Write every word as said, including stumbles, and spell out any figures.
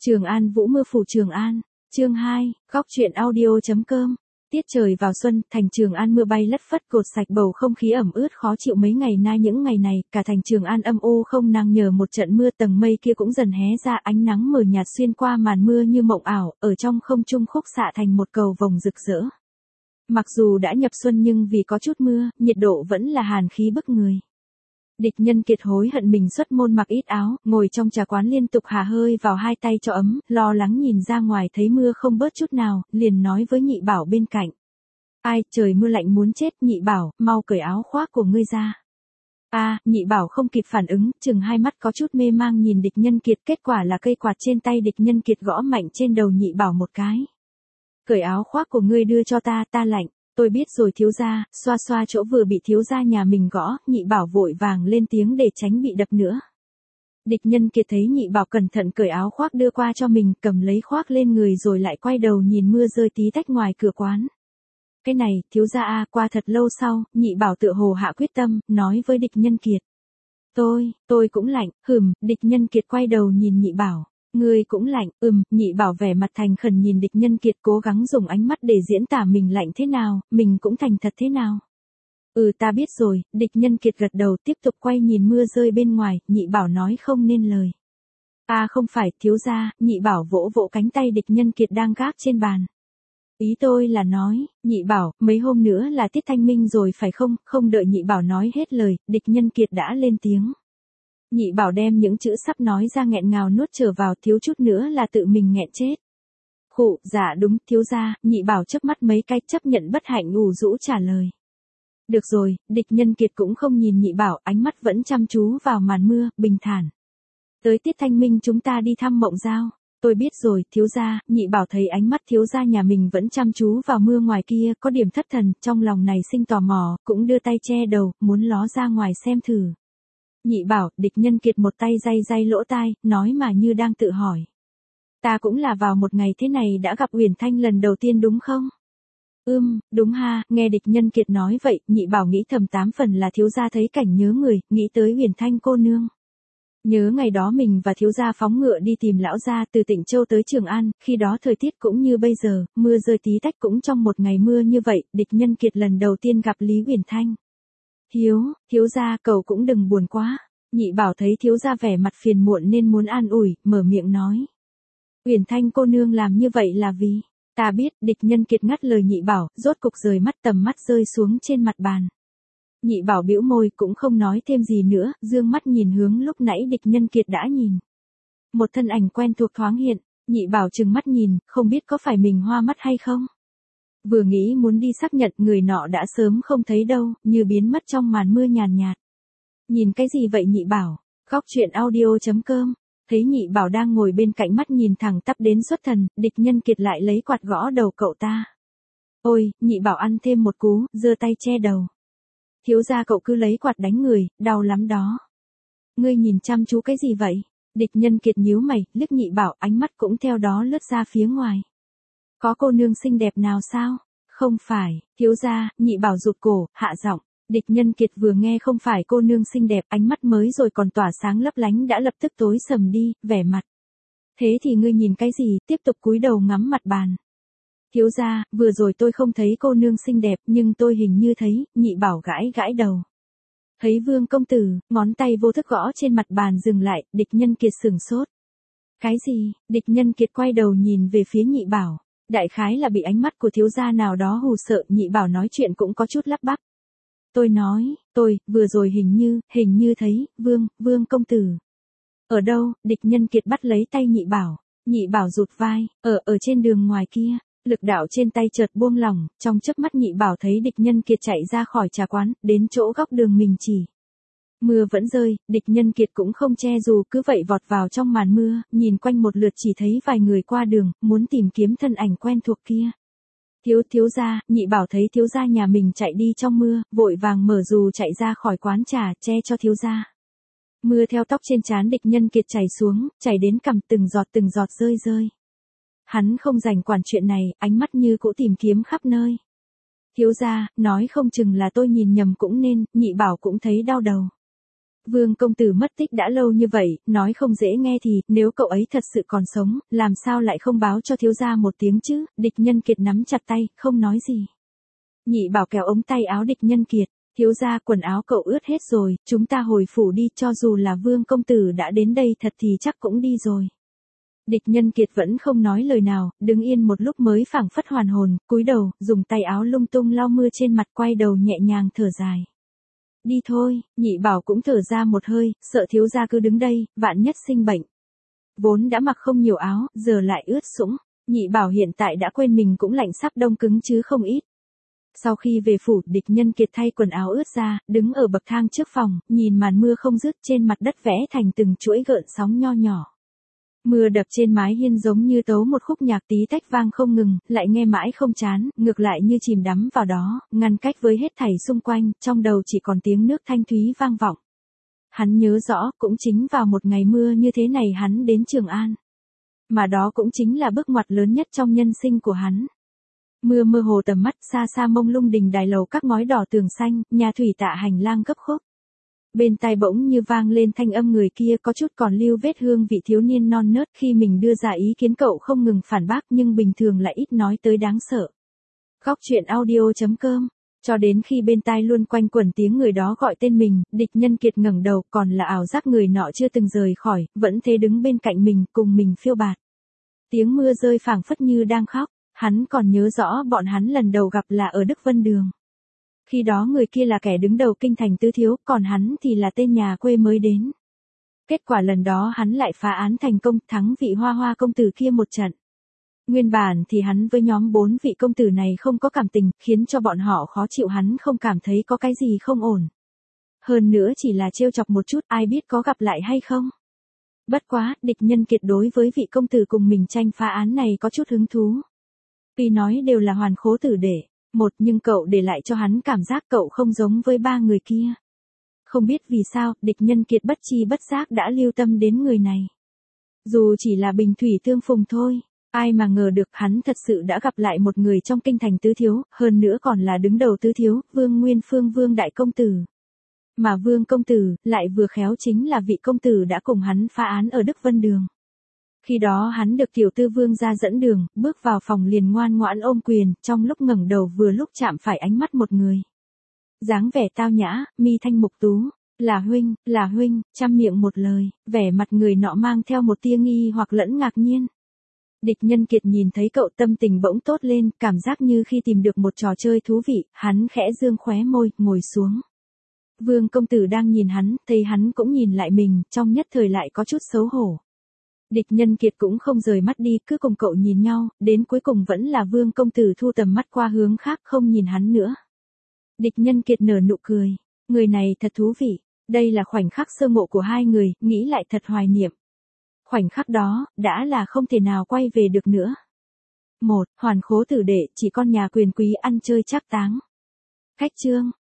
Trường An Vũ mưa phủ Trường An, chương hai, góc truyện audio.com. Tiết trời vào xuân, thành Trường An mưa bay lất phất cột sạch bầu không khí ẩm ướt khó chịu mấy ngày nay. Những ngày này, cả thành Trường An âm u không năng nhờ một trận mưa, tầng mây kia cũng dần hé ra, ánh nắng mờ nhạt xuyên qua màn mưa như mộng ảo, ở trong không trung khúc xạ thành một cầu vồng rực rỡ. Mặc dù đã nhập xuân nhưng vì có chút mưa, nhiệt độ vẫn là hàn khí bức người. Địch Nhân Kiệt hối hận mình xuất môn mặc ít áo, ngồi trong trà quán liên tục hà hơi vào hai tay cho ấm, lo lắng nhìn ra ngoài thấy mưa không bớt chút nào, liền nói với Nhị Bảo bên cạnh. Ai, trời mưa lạnh muốn chết, Nhị Bảo, mau cởi áo khoác của ngươi ra. A, à, Nhị Bảo không kịp phản ứng, chừng hai mắt có chút mê mang nhìn Địch Nhân Kiệt, kết quả là cây quạt trên tay Địch Nhân Kiệt gõ mạnh trên đầu Nhị Bảo một cái. Cởi áo khoác của ngươi đưa cho ta, ta lạnh. Tôi biết rồi thiếu gia, xoa xoa chỗ vừa bị thiếu gia nhà mình gõ, Nhị Bảo vội vàng lên tiếng để tránh bị đập nữa. Địch Nhân Kiệt thấy Nhị Bảo cẩn thận cởi áo khoác đưa qua cho mình, cầm lấy khoác lên người rồi lại quay đầu nhìn mưa rơi tí tách ngoài cửa quán. Cái này, thiếu gia a, qua thật lâu sau, Nhị Bảo tựa hồ hạ quyết tâm, nói với Địch Nhân Kiệt. Tôi, tôi cũng lạnh, hừm, Địch Nhân Kiệt quay đầu nhìn Nhị Bảo. Ngươi cũng lạnh, ừm, Nhị Bảo vẻ mặt thành khẩn nhìn Địch Nhân Kiệt, cố gắng dùng ánh mắt để diễn tả mình lạnh thế nào, mình cũng thành thật thế nào. Ừ, ta biết rồi, Địch Nhân Kiệt gật đầu tiếp tục quay nhìn mưa rơi bên ngoài, Nhị Bảo nói không nên lời. À không phải, thiếu gia, Nhị Bảo vỗ vỗ cánh tay Địch Nhân Kiệt đang gác trên bàn. Ý tôi là nói, Nhị Bảo, mấy hôm nữa là tiết thanh minh rồi phải không, không đợi Nhị Bảo nói hết lời, Địch Nhân Kiệt đã lên tiếng. Nhị Bảo đem những chữ sắp nói ra nghẹn ngào nuốt trở vào, thiếu chút nữa là tự mình nghẹn chết. Khụ, dạ đúng, thiếu gia, Nhị Bảo chớp mắt mấy cái chấp nhận bất hạnh ủ rũ trả lời. Được rồi, Địch Nhân Kiệt cũng không nhìn Nhị Bảo, ánh mắt vẫn chăm chú vào màn mưa, bình thản. Tới tiết thanh minh chúng ta đi thăm Mộng Giao. Tôi biết rồi, thiếu gia, Nhị Bảo thấy ánh mắt thiếu gia nhà mình vẫn chăm chú vào mưa ngoài kia, có điểm thất thần, trong lòng này sinh tò mò, cũng đưa tay che đầu, muốn ló ra ngoài xem thử. Nhị Bảo, Địch Nhân Kiệt một tay day day lỗ tai, nói mà như đang tự hỏi. Ta cũng là vào một ngày thế này đã gặp Uyển Thanh lần đầu tiên đúng không? Ưm, đúng ha, nghe Địch Nhân Kiệt nói vậy, Nhị Bảo nghĩ thầm tám phần là thiếu gia thấy cảnh nhớ người, nghĩ tới Uyển Thanh cô nương. Nhớ ngày đó mình và thiếu gia phóng ngựa đi tìm lão gia từ Tịnh Châu tới Trường An, khi đó thời tiết cũng như bây giờ, mưa rơi tí tách cũng trong một ngày mưa như vậy, Địch Nhân Kiệt lần đầu tiên gặp Lý Uyển Thanh. Thiếu, thiếu gia cậu cũng đừng buồn quá. Nhị Bảo thấy thiếu gia vẻ mặt phiền muộn nên muốn an ủi, mở miệng nói. Uyển Thanh cô nương làm như vậy là vì, ta biết, Địch Nhân Kiệt ngắt lời Nhị Bảo, rốt cục rời mắt tầm mắt rơi xuống trên mặt bàn. Nhị Bảo bĩu môi cũng không nói thêm gì nữa, dương mắt nhìn hướng lúc nãy Địch Nhân Kiệt đã nhìn. Một thân ảnh quen thuộc thoáng hiện, Nhị Bảo trừng mắt nhìn, không biết có phải mình hoa mắt hay không. Vừa nghĩ muốn đi xác nhận người nọ đã sớm không thấy đâu, như biến mất trong màn mưa nhàn nhạt. Nhìn cái gì vậy Nhị Bảo? Góc truyện audio.com. Thấy Nhị Bảo đang ngồi bên cạnh mắt nhìn thẳng tắp đến xuất thần, Địch Nhân Kiệt lại lấy quạt gõ đầu cậu ta. Ôi, Nhị Bảo ăn thêm một cú, giơ tay che đầu. Thiếu gia cậu cứ lấy quạt đánh người, đau lắm đó. Ngươi nhìn chăm chú cái gì vậy? Địch Nhân Kiệt nhíu mày, liếc Nhị Bảo, ánh mắt cũng theo đó lướt ra phía ngoài. Có cô nương xinh đẹp nào sao? Không phải, thiếu gia, Nhị Bảo rụt cổ, hạ giọng. Địch Nhân Kiệt vừa nghe không phải cô nương xinh đẹp, ánh mắt mới rồi còn tỏa sáng lấp lánh đã lập tức tối sầm đi, vẻ mặt. Thế thì ngươi nhìn cái gì, tiếp tục cúi đầu ngắm mặt bàn. Thiếu gia, vừa rồi tôi không thấy cô nương xinh đẹp, nhưng tôi hình như thấy, Nhị Bảo gãi gãi đầu. Thấy Vương công tử, ngón tay vô thức gõ trên mặt bàn dừng lại, Địch Nhân Kiệt sửng sốt. Cái gì? Địch Nhân Kiệt quay đầu nhìn về phía Nhị Bảo. Đại khái là bị ánh mắt của thiếu gia nào đó hù sợ, Nhị Bảo nói chuyện cũng có chút lắp bắp. Tôi nói, tôi, vừa rồi hình như, hình như thấy, Vương, Vương công tử. Ở đâu? Địch Nhân Kiệt bắt lấy tay Nhị Bảo. Nhị Bảo rụt vai, ở, ở trên đường ngoài kia. Lực đạo trên tay chợt buông lỏng, trong chớp mắt Nhị Bảo thấy Địch Nhân Kiệt chạy ra khỏi trà quán, đến chỗ góc đường mình chỉ. Mưa vẫn rơi, Địch Nhân Kiệt cũng không che dù cứ vậy vọt vào trong màn mưa, nhìn quanh một lượt chỉ thấy vài người qua đường, muốn tìm kiếm thân ảnh quen thuộc kia. Thiếu thiếu gia, Nhị Bảo thấy thiếu gia nhà mình chạy đi trong mưa, vội vàng mở dù chạy ra khỏi quán trà, che cho thiếu gia. Mưa theo tóc trên trán Địch Nhân Kiệt chảy xuống, chảy đến cằm từng giọt từng giọt rơi rơi. Hắn không rảnh quản chuyện này, ánh mắt như cũ tìm kiếm khắp nơi. Thiếu gia, nói không chừng là tôi nhìn nhầm cũng nên, Nhị Bảo cũng thấy đau đầu. Vương công tử mất tích đã lâu như vậy, nói không dễ nghe thì, nếu cậu ấy thật sự còn sống, làm sao lại không báo cho thiếu gia một tiếng chứ, Địch Nhân Kiệt nắm chặt tay, không nói gì. Nhị Bảo kéo ống tay áo Địch Nhân Kiệt, thiếu gia quần áo cậu ướt hết rồi, chúng ta hồi phủ đi, cho dù là Vương công tử đã đến đây thật thì chắc cũng đi rồi. Địch Nhân Kiệt vẫn không nói lời nào, đứng yên một lúc mới phảng phất hoàn hồn, cúi đầu, dùng tay áo lung tung lau mưa trên mặt, quay đầu nhẹ nhàng thở dài. Đi thôi, Nhị Bảo cũng thở ra một hơi, sợ thiếu gia cứ đứng đây, vạn nhất sinh bệnh. Vốn đã mặc không nhiều áo, giờ lại ướt sũng, Nhị Bảo hiện tại đã quên mình cũng lạnh sắp đông cứng chứ không ít. Sau khi về phủ, Địch Nhân Kiệt thay quần áo ướt ra, đứng ở bậc thang trước phòng, nhìn màn mưa không dứt trên mặt đất vẽ thành từng chuỗi gợn sóng nho nhỏ. Mưa đập trên mái hiên giống như tấu một khúc nhạc tí tách vang không ngừng, lại nghe mãi không chán, ngược lại như chìm đắm vào đó, ngăn cách với hết thảy xung quanh, trong đầu chỉ còn tiếng nước thanh thúy vang vọng. Hắn nhớ rõ, cũng chính vào một ngày mưa như thế này hắn đến Trường An. Mà đó cũng chính là bước ngoặt lớn nhất trong nhân sinh của hắn. Mưa mơ hồ tầm mắt, xa xa mông lung đình đài lầu các ngói đỏ tường xanh, nhà thủy tạ hành lang gấp khúc. Bên tai bỗng như vang lên thanh âm người kia, có chút còn lưu vết hương vị thiếu niên non nớt khi mình đưa ra ý kiến cậu không ngừng phản bác nhưng bình thường lại ít nói tới đáng sợ. Góc truyện audio chấm com. Cho đến khi bên tai luôn quanh quẩn tiếng người đó gọi tên mình, Địch Nhân Kiệt ngẩng đầu, còn là ảo giác người nọ chưa từng rời khỏi, vẫn thế đứng bên cạnh mình, cùng mình phiêu bạt. Tiếng mưa rơi phảng phất như đang khóc, hắn còn nhớ rõ bọn hắn lần đầu gặp là ở Đức Vân Đường. Khi đó người kia là kẻ đứng đầu kinh thành tứ thiếu, còn hắn thì là tên nhà quê mới đến. Kết quả lần đó hắn lại phá án thành công, thắng vị Hoa Hoa công tử kia một trận. Nguyên bản thì hắn với nhóm bốn vị công tử này không có cảm tình, khiến cho bọn họ khó chịu, hắn không cảm thấy có cái gì không ổn. Hơn nữa chỉ là trêu chọc một chút, ai biết có gặp lại hay không. Bất quá, Địch Nhân Kiệt đối với vị công tử cùng mình tranh phá án này có chút hứng thú. Tuy nói đều là hoàn khố tử đệ, một nhưng cậu để lại cho hắn cảm giác cậu không giống với ba người kia. Không biết vì sao, Địch Nhân Kiệt bất chi bất giác đã lưu tâm đến người này. Dù chỉ là bình thủy tương phùng thôi, ai mà ngờ được hắn thật sự đã gặp lại một người trong kinh thành tứ thiếu, hơn nữa còn là đứng đầu tứ thiếu, Vương Nguyên Phương Vương đại công tử. Mà Vương công tử, lại vừa khéo chính là vị công tử đã cùng hắn phá án ở Đức Vân Đường. Khi đó hắn được tiểu tư Vương ra dẫn đường, bước vào phòng liền ngoan ngoãn ôm quyền, trong lúc ngẩng đầu vừa lúc chạm phải ánh mắt một người. Dáng vẻ tao nhã, mi thanh mục tú, là huynh, là huynh, trăm miệng một lời, vẻ mặt người nọ mang theo một tia nghi hoặc lẫn ngạc nhiên. Địch Nhân Kiệt nhìn thấy cậu tâm tình bỗng tốt lên, cảm giác như khi tìm được một trò chơi thú vị, hắn khẽ dương khóe môi, ngồi xuống. Vương công tử đang nhìn hắn, thấy hắn cũng nhìn lại mình, trong nhất thời lại có chút xấu hổ. Địch Nhân Kiệt cũng không rời mắt đi, cứ cùng cậu nhìn nhau, đến cuối cùng vẫn là Vương công tử thu tầm mắt qua hướng khác không nhìn hắn nữa. Địch Nhân Kiệt nở nụ cười, người này thật thú vị, đây là khoảnh khắc sơ ngộ của hai người, nghĩ lại thật hoài niệm. Khoảnh khắc đó, đã là không thể nào quay về được nữa. Một, hoàn khố tử đệ, chỉ con nhà quyền quý ăn chơi trác táng. Khách chương.